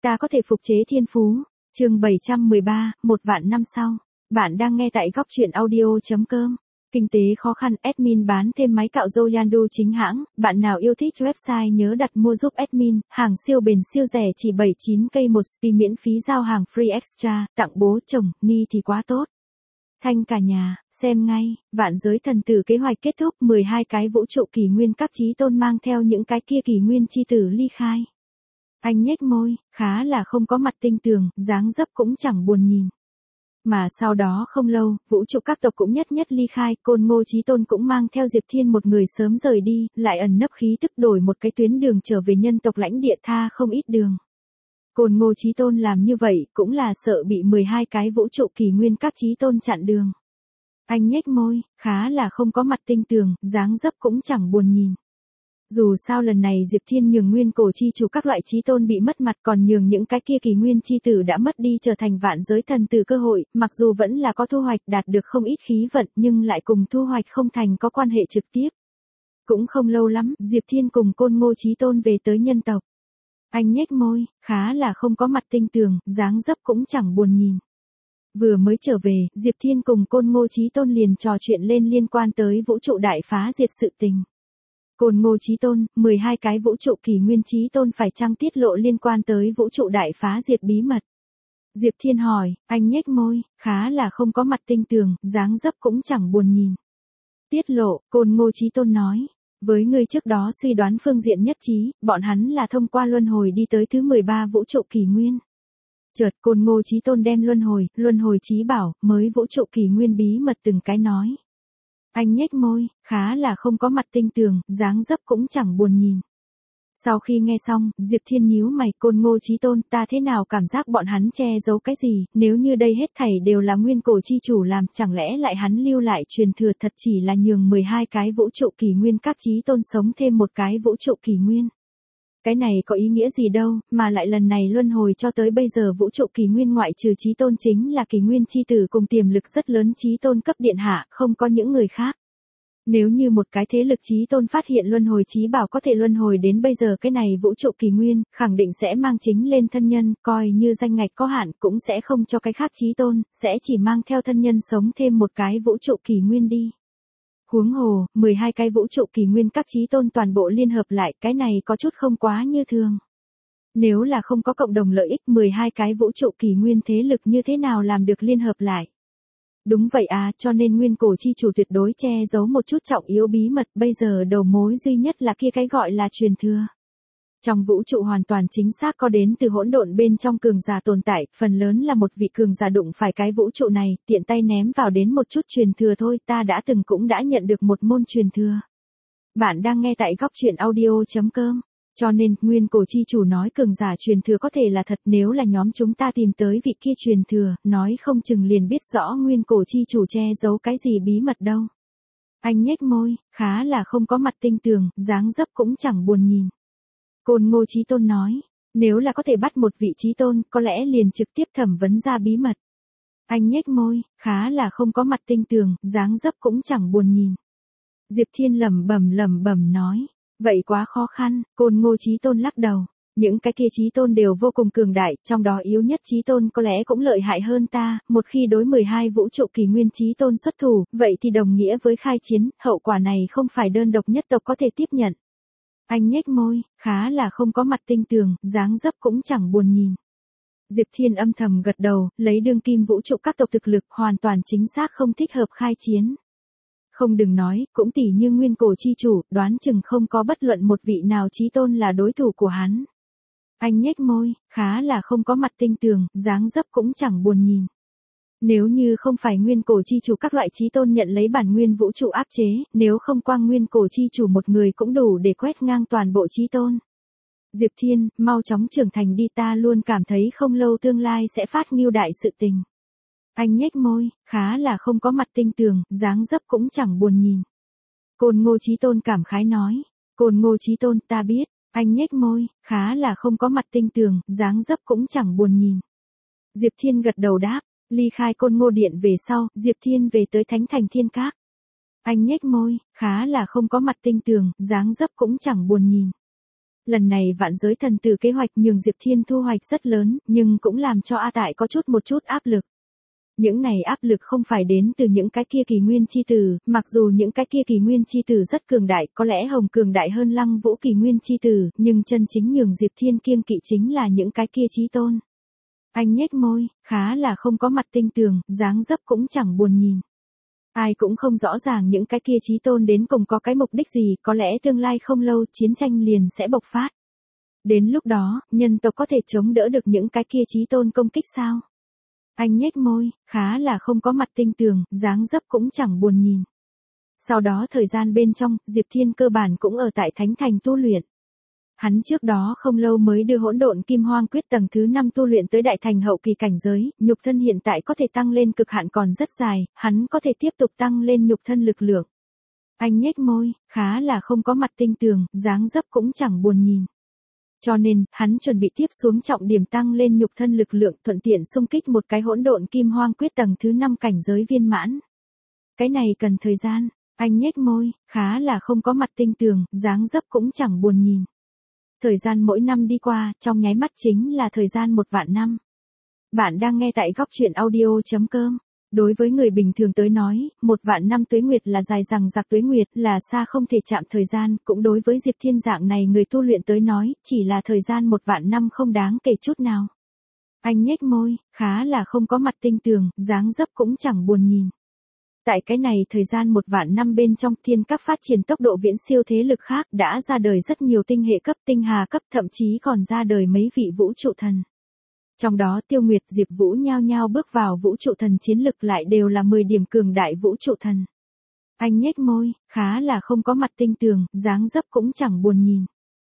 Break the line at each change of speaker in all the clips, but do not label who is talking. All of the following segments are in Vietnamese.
Ta có thể phục chế thiên phú. Chương 713, một vạn năm sau. Bạn đang nghe tại góc truyện audio.com. Kinh tế khó khăn, admin bán thêm máy cạo râu Yandu chính hãng. Bạn nào yêu thích website nhớ đặt mua giúp admin. Hàng siêu bền siêu rẻ chỉ 79k một spi, miễn phí giao hàng free extra. Tặng bố chồng, ni thì quá tốt. Thanh cả nhà, xem ngay. Vạn giới thần tử kế hoạch kết thúc. 12 cái vũ trụ kỷ nguyên các chí tôn mang theo những cái kia kỷ nguyên chi tử ly khai. Anh nhếch môi, khá là không có mặt tinh tường, dáng dấp cũng chẳng buồn nhìn. Mà sau đó không lâu, vũ trụ các tộc cũng nhất nhất ly khai, Côn Ngô Chí Tôn cũng mang theo Diệp Thiên một người sớm rời đi, lại ẩn nấp khí tức đổi một cái tuyến đường trở về nhân tộc lãnh địa, tha không ít đường. Côn Ngô Chí Tôn làm như vậy cũng là sợ bị 12 cái vũ trụ kỷ nguyên các chí tôn chặn đường. Anh nhếch môi, khá là không có mặt tinh tường, dáng dấp cũng chẳng buồn nhìn. Dù sao lần này Diệp Thiên nhường nguyên cổ chi chủ các loại chí tôn bị mất mặt, còn nhường những cái kia kỷ nguyên chi tử đã mất đi trở thành vạn giới thần tử cơ hội, mặc dù vẫn là có thu hoạch, đạt được không ít khí vận, nhưng lại cùng thu hoạch không thành có quan hệ trực tiếp. Cũng không lâu lắm, Diệp Thiên cùng Côn Ngô Chí Tôn về tới nhân tộc. Anh nhếch môi, khá là không có mặt tinh tường, dáng dấp cũng chẳng buồn nhìn. Vừa mới trở về, Diệp Thiên cùng Côn Ngô Chí Tôn liền trò chuyện lên liên quan tới vũ trụ đại phá diệt sự tình. Côn Ngô Chí Tôn, 12 cái vũ trụ kỷ nguyên chí tôn phải chăng tiết lộ liên quan tới vũ trụ đại phá diệt bí mật? Diệp Thiên hỏi, anh nhếch môi, khá là không có mặt tinh tường, dáng dấp cũng chẳng buồn nhìn. Tiết lộ, Côn Ngô Chí Tôn nói, với người trước đó suy đoán phương diện nhất trí, bọn hắn là thông qua luân hồi đi tới thứ 13 vũ trụ kỷ nguyên. Chợt Côn Ngô Chí Tôn đem luân hồi chí bảo, mới vũ trụ kỷ nguyên bí mật từng cái nói. Anh nhếch môi, khá là không có mặt tinh tường, dáng dấp cũng chẳng buồn nhìn. Sau khi nghe xong, Diệp Thiên nhíu mày, Côn Ngô Chí Tôn, ta thế nào cảm giác bọn hắn che giấu cái gì, nếu như đây hết thảy đều là nguyên cổ chi chủ làm, chẳng lẽ lại hắn lưu lại truyền thừa thật chỉ là nhường 12 cái vũ trụ kỷ nguyên các chí tôn sống thêm một cái vũ trụ kỷ nguyên. Cái này có ý nghĩa gì đâu, mà lại lần này luân hồi cho tới bây giờ vũ trụ kỷ nguyên ngoại trừ chí tôn chính là kỷ nguyên chi tử cùng tiềm lực rất lớn chí tôn cấp điện hạ, không có những người khác. Nếu như một cái thế lực chí tôn phát hiện luân hồi chí bảo có thể luân hồi đến bây giờ cái này vũ trụ kỷ nguyên, khẳng định sẽ mang chính lên thân nhân, coi như danh ngạch có hạn cũng sẽ không cho cái khác chí tôn, sẽ chỉ mang theo thân nhân sống thêm một cái vũ trụ kỷ nguyên đi. Huống hồ, 12 cái vũ trụ kỷ nguyên các chí tôn toàn bộ liên hợp lại, cái này có chút không quá như thường. Nếu là không có cộng đồng lợi ích, 12 cái vũ trụ kỷ nguyên thế lực như thế nào làm được liên hợp lại? Đúng vậy à, cho nên nguyên cổ chi chủ tuyệt đối che giấu một chút trọng yếu bí mật, bây giờ đầu mối duy nhất là kia cái gọi là truyền thừa. Trong vũ trụ hoàn toàn chính xác có đến từ hỗn độn bên trong cường giả tồn tại, phần lớn là một vị cường giả đụng phải cái vũ trụ này, tiện tay ném vào đến một chút truyền thừa thôi, ta đã từng cũng đã nhận được một môn truyền thừa. Bạn đang nghe tại góc truyện audio.com. Cho nên, nguyên cổ chi chủ nói cường giả truyền thừa có thể là thật, nếu là nhóm chúng ta tìm tới vị kia truyền thừa, nói không chừng liền biết rõ nguyên cổ chi chủ che giấu cái gì bí mật đâu. Anh nhếch môi, khá là không có mặt tinh tường, dáng dấp cũng chẳng buồn nhìn. Côn Ngô Chí Tôn nói, nếu là có thể bắt một vị chí tôn, có lẽ liền trực tiếp thẩm vấn ra bí mật. Anh nhếch môi, khá là không có mặt tinh tường, dáng dấp cũng chẳng buồn nhìn. Diệp Thiên lẩm bẩm nói, vậy quá khó khăn, Côn Ngô Chí Tôn lắc đầu. Những cái kia chí tôn đều vô cùng cường đại, trong đó yếu nhất chí tôn có lẽ cũng lợi hại hơn ta, một khi đối 12 vũ trụ kỷ nguyên chí tôn xuất thủ, vậy thì đồng nghĩa với khai chiến, hậu quả này không phải đơn độc nhất tộc có thể tiếp nhận. Anh nhếch môi, khá là không có mặt tinh tường, dáng dấp cũng chẳng buồn nhìn. Diệp Thiên âm thầm gật đầu, lấy đương kim vũ trụ các tộc thực lực hoàn toàn chính xác không thích hợp khai chiến. Không đừng nói, cũng tỉ như nguyên cổ chi chủ, đoán chừng không có bất luận một vị nào chí tôn là đối thủ của hắn. Anh nhếch môi, khá là không có mặt tinh tường, dáng dấp cũng chẳng buồn nhìn. Nếu như không phải nguyên cổ chi chủ các loại chí tôn nhận lấy bản nguyên vũ trụ áp chế, nếu không quang nguyên cổ chi chủ một người cũng đủ để quét ngang toàn bộ chí tôn. Diệp Thiên, mau chóng trưởng thành đi, ta luôn cảm thấy không lâu tương lai sẽ phát ngưu đại sự tình. Anh nhếch môi, khá là không có mặt tinh tường, dáng dấp cũng chẳng buồn nhìn. Côn Ngô Chí Tôn cảm khái nói, Côn Ngô Chí Tôn, ta biết. Anh nhếch môi, khá là không có mặt tinh tường, dáng dấp cũng chẳng buồn nhìn. Diệp Thiên gật đầu đáp, ly khai Côn Ngô Điện về sau, Diệp Thiên về tới Thánh Thành Thiên Các. Anh nhếch môi, khá là không có mặt tinh tường, dáng dấp cũng chẳng buồn nhìn. Lần này vạn giới thần tử kế hoạch nhường Diệp Thiên thu hoạch rất lớn, nhưng cũng làm cho A Tại có một chút áp lực. Những này áp lực không phải đến từ những cái kia kỳ nguyên chi tử, mặc dù những cái kia kỳ nguyên chi tử rất cường đại, có lẽ Hồng cường đại hơn Lăng Vũ kỳ nguyên chi tử, nhưng chân chính nhường Diệp Thiên kiêng kỵ chính là những cái kia chí tôn. Anh nhếch môi, khá là không có mặt tinh tường, dáng dấp cũng chẳng buồn nhìn. Ai cũng không rõ ràng những cái kia chí tôn đến cùng có cái mục đích gì, có lẽ tương lai không lâu chiến tranh liền sẽ bộc phát. Đến lúc đó, nhân tộc có thể chống đỡ được những cái kia chí tôn công kích sao? Anh nhếch môi, khá là không có mặt tinh tường, dáng dấp cũng chẳng buồn nhìn. Sau đó thời gian bên trong, Diệp Thiên cơ bản cũng ở tại Thánh Thành tu luyện. Hắn trước đó không lâu mới đưa hỗn độn kim hoang quyết tầng thứ 5 tu luyện tới đại thành hậu kỳ cảnh giới, nhục thân hiện tại có thể tăng lên cực hạn còn rất dài, hắn có thể tiếp tục tăng lên nhục thân lực lượng. Anh nhếch môi, khá là không có mặt tinh tường, dáng dấp cũng chẳng buồn nhìn. Cho nên, hắn chuẩn bị tiếp xuống trọng điểm tăng lên nhục thân lực lượng thuận tiện xung kích một cái hỗn độn kim hoang quyết tầng thứ 5 cảnh giới viên mãn. Cái này cần thời gian, anh nhếch môi, khá là không có mặt tinh tường, dáng dấp cũng chẳng buồn nhìn. Thời gian mỗi năm đi qua, trong nháy mắt chính là thời gian 1.000.000 năm. Bạn đang nghe tại góc truyện audio.com. Đối với người bình thường tới nói, 1.000.000 năm tuế nguyệt là dài dằng dặc tuế nguyệt, là xa không thể chạm thời gian, cũng đối với Diệp Thiên dạng này người tu luyện tới nói, chỉ là thời gian 1.000.000 năm không đáng kể chút nào. Anh nhếch môi, khá là không có mặt tinh tường, dáng dấp cũng chẳng buồn nhìn. Tại cái này thời gian 1.000.000 năm bên trong thiên các phát triển tốc độ viễn siêu thế lực khác đã ra đời rất nhiều tinh hệ cấp tinh hà cấp thậm chí còn ra đời mấy vị vũ trụ thần. Trong đó Tiêu Nguyệt Diệp Vũ nhao nhao bước vào vũ trụ thần chiến lực lại đều là 10 điểm cường đại vũ trụ thần. Anh nhếch môi, khá là không có mặt tinh tường, dáng dấp cũng chẳng buồn nhìn.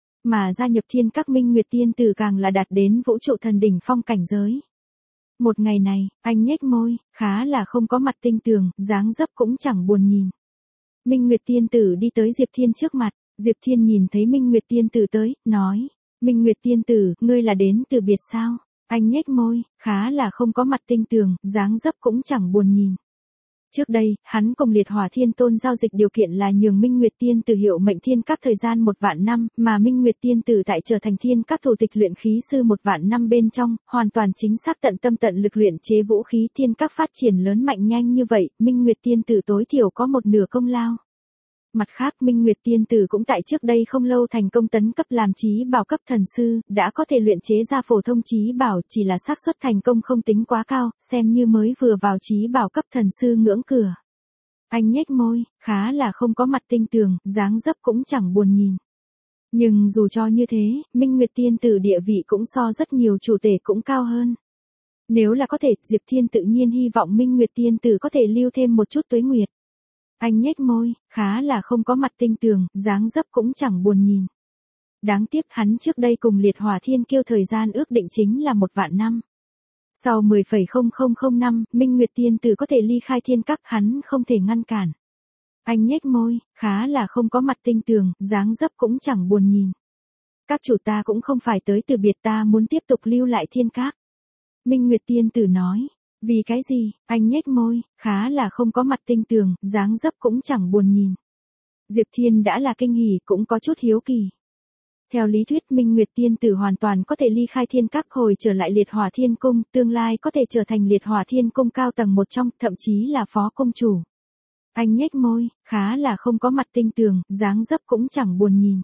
Mà gia nhập thiên các Minh Nguyệt Tiên Tử càng là đạt đến vũ trụ thần đỉnh phong cảnh giới. Một ngày này, anh nhếch môi, khá là không có mặt tinh tường, dáng dấp cũng chẳng buồn nhìn. Minh Nguyệt Tiên Tử đi tới Diệp Thiên trước mặt, Diệp Thiên nhìn thấy Minh Nguyệt Tiên Tử tới, nói, Minh Nguyệt Tiên Tử, ngươi là đến từ biệt sao? Anh nhếch môi, khá là không có mặt tinh tường, dáng dấp cũng chẳng buồn nhìn. Trước đây, hắn cùng Liệt Hỏa Thiên Tôn giao dịch điều kiện là nhường Minh Nguyệt Tiên Tử hiệu mệnh thiên các thời gian 1.000.000 năm, mà Minh Nguyệt Tiên Tử tại trở thành thiên các thủ tịch luyện khí sư 1.000.000 năm bên trong, hoàn toàn chính xác tận tâm tận lực luyện chế vũ khí thiên các phát triển lớn mạnh nhanh như vậy, Minh Nguyệt Tiên Tử tối thiểu có một nửa công lao. Mặt khác Minh Nguyệt Tiên Tử cũng tại trước đây không lâu thành công tấn cấp làm chí bảo cấp thần sư, đã có thể luyện chế ra phổ thông chí bảo, chỉ là xác suất thành công không tính quá cao, xem như mới vừa vào chí bảo cấp thần sư ngưỡng cửa. Anh nhếch môi, khá là không có mặt tinh tường, dáng dấp cũng chẳng buồn nhìn. Nhưng dù cho như thế, Minh Nguyệt Tiên Tử địa vị cũng so rất nhiều chủ tể cũng cao hơn. Nếu là có thể, Diệp Thiên tự nhiên hy vọng Minh Nguyệt Tiên Tử có thể lưu thêm một chút tuế nguyệt. Anh nhếch môi, khá là không có mặt tinh tường, dáng dấp cũng chẳng buồn nhìn. Đáng tiếc hắn trước đây cùng Liệt Hỏa Thiên Kiêu thời gian ước định chính là 1.000.000 năm. Sau 10,0000 năm, Minh Nguyệt Tiên Tử có thể ly khai thiên các, hắn không thể ngăn cản. Anh nhếch môi, khá là không có mặt tinh tường, dáng dấp cũng chẳng buồn nhìn. Các chủ ta cũng không phải tới từ biệt, ta muốn tiếp tục lưu lại thiên các. Minh Nguyệt Tiên Tử nói. Vì cái gì? Anh nhếch môi, khá là không có mặt tinh tường, dáng dấp cũng chẳng buồn nhìn. Diệp Thiên đã là kinh hỉ cũng có chút hiếu kỳ. Theo lý thuyết Minh Nguyệt Tiên Tử hoàn toàn có thể ly khai thiên các hồi trở lại Liệt Hỏa Thiên Cung, tương lai có thể trở thành Liệt Hỏa Thiên Cung cao tầng một trong, thậm chí là phó cung chủ. Anh nhếch môi, khá là không có mặt tinh tường, dáng dấp cũng chẳng buồn nhìn.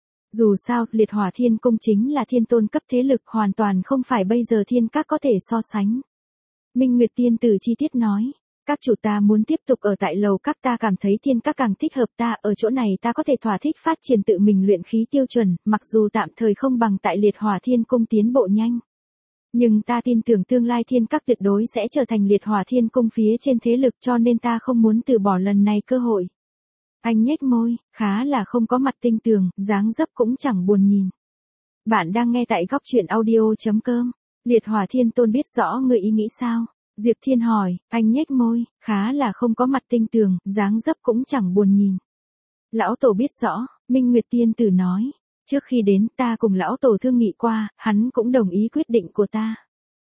Dù sao, Liệt Hỏa Thiên Cung chính là thiên tôn cấp thế lực, hoàn toàn không phải bây giờ thiên các có thể so sánh. Minh Nguyệt Tiên Tử chi tiết nói, các chủ ta muốn tiếp tục ở tại lầu các, ta cảm thấy thiên các càng thích hợp ta, ở chỗ này ta có thể thỏa thích phát triển tự mình luyện khí tiêu chuẩn, mặc dù tạm thời không bằng tại Liệt Hỏa Thiên Cung tiến bộ nhanh. Nhưng ta tin tưởng tương lai thiên các tuyệt đối sẽ trở thành Liệt Hỏa Thiên Cung phía trên thế lực, cho nên ta không muốn từ bỏ lần này cơ hội. Anh nhếch môi, khá là không có mặt tinh tường, dáng dấp cũng chẳng buồn nhìn. Bạn đang nghe tại góc truyện audio.com. Liệt Hỏa Thiên Tôn biết rõ người ý nghĩ sao? Diệp Thiên hỏi, anh nhếch môi, khá là không có mặt tinh tường, dáng dấp cũng chẳng buồn nhìn. Lão Tổ biết rõ, Minh Nguyệt Tiên Tử nói. Trước khi đến ta cùng Lão Tổ thương nghị qua, hắn cũng đồng ý quyết định của ta.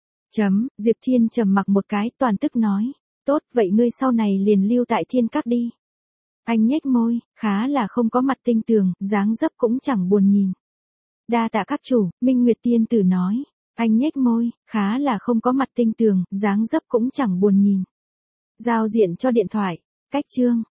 Diệp Thiên trầm mặc một cái, toàn tức nói. Tốt, vậy ngươi sau này liền lưu tại thiên các đi. Anh nhếch môi, khá là không có mặt tinh tường, dáng dấp cũng chẳng buồn nhìn. Đa tạ các chủ, Minh Nguyệt tiên tử nói. Anh nhếch môi, khá là không có mặt tinh tường, dáng dấp cũng chẳng buồn nhìn. Giao diện cho điện thoại. Cách chương.